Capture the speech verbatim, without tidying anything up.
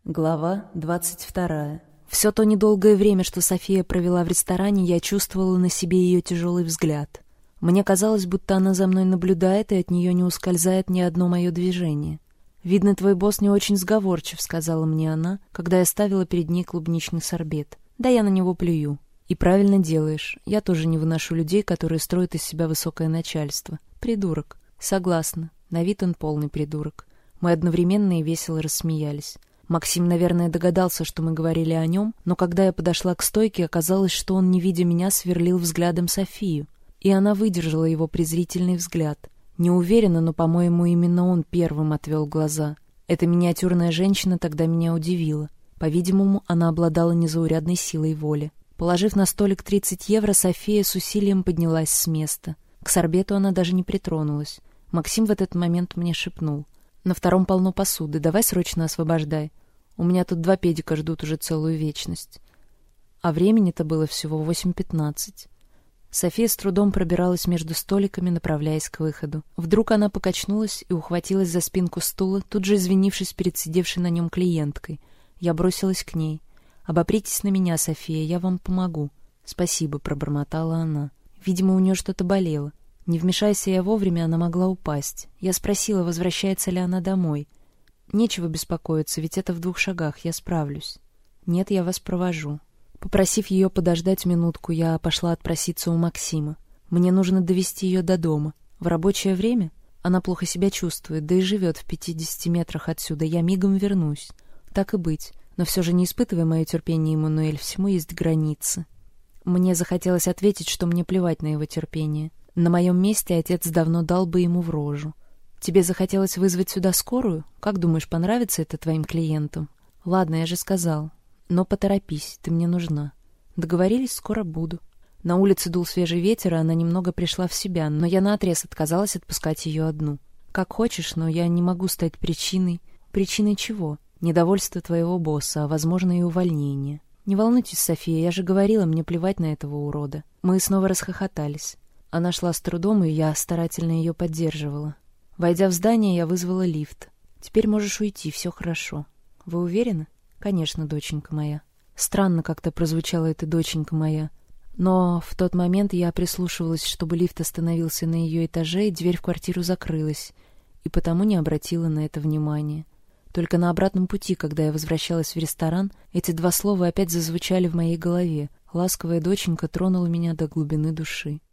Глава двадцать вторая. Все то недолгое время, что София провела в ресторане, я чувствовала на себе ее тяжелый взгляд. Мне казалось, будто она за мной наблюдает, и от нее не ускользает ни одно мое движение. «Видно, твой босс не очень сговорчив», — сказала мне она, когда я ставила перед ней клубничный сорбет. «Да я на него плюю». «И правильно делаешь. Я тоже не выношу людей, которые строят из себя высокое начальство. Придурок». «Согласна. На вид он полный придурок». Мы одновременно и весело рассмеялись. Максим, наверное, догадался, что мы говорили о нем, но когда я подошла к стойке, оказалось, что он, не видя меня, сверлил взглядом Софию. И она выдержала его презрительный взгляд. Не уверена, но, по-моему, именно он первым отвел глаза. Эта миниатюрная женщина тогда меня удивила. По-видимому, она обладала незаурядной силой воли. Положив на столик тридцать евро, София с усилием поднялась с места. К сорбету она даже не притронулась. Максим в этот момент мне шепнул: «На втором полно посуды, давай срочно освобождай. У меня тут два педика ждут уже целую вечность». А времени-то было всего восемь пятнадцать. София с трудом пробиралась между столиками, направляясь к выходу. Вдруг она покачнулась и ухватилась за спинку стула, тут же извинившись перед сидевшей на нем клиенткой. Я бросилась к ней. «Обопритесь на меня, София, я вам помогу». «Спасибо», — пробормотала она. Видимо, у нее что-то болело. Не вмешайся я вовремя, она могла упасть. Я спросила, возвращается ли она домой. «Нечего беспокоиться, ведь это в двух шагах, я справлюсь». «Нет, я вас провожу». Попросив ее подождать минутку, я пошла отпроситься у Максима. Мне нужно довести ее до дома. В рабочее время? Она плохо себя чувствует, да и живет в пятидесяти метрах отсюда. Я мигом вернусь. Так и быть. Но все же не испытывай мое терпение, Эммануэль, всему есть границы. Мне захотелось ответить, что мне плевать на его терпение. На моем месте отец давно дал бы ему в рожу. «Тебе захотелось вызвать сюда скорую? Как думаешь, понравится это твоим клиентам?» «Ладно, я же сказал. Но поторопись, ты мне нужна». «Договорились, скоро буду». На улице дул свежий ветер, и она немного пришла в себя, но я наотрез отказалась отпускать ее одну. «Как хочешь, но я не могу стать причиной». «Причиной чего?» «Недовольство твоего босса, а, возможно, и увольнение». «Не волнуйтесь, София, я же говорила, мне плевать на этого урода». Мы снова расхохотались. Она шла с трудом, и я старательно ее поддерживала. Войдя в здание, я вызвала лифт. «Теперь можешь уйти, все хорошо». «Вы уверены?» «Конечно, доченька моя». Странно как-то прозвучала эта «доченька моя». Но в тот момент я прислушивалась, чтобы лифт остановился на ее этаже, и дверь в квартиру закрылась, и потому не обратила на это внимания. Только на обратном пути, когда я возвращалась в ресторан, эти два слова опять зазвучали в моей голове. Ласковая доченька тронула меня до глубины души.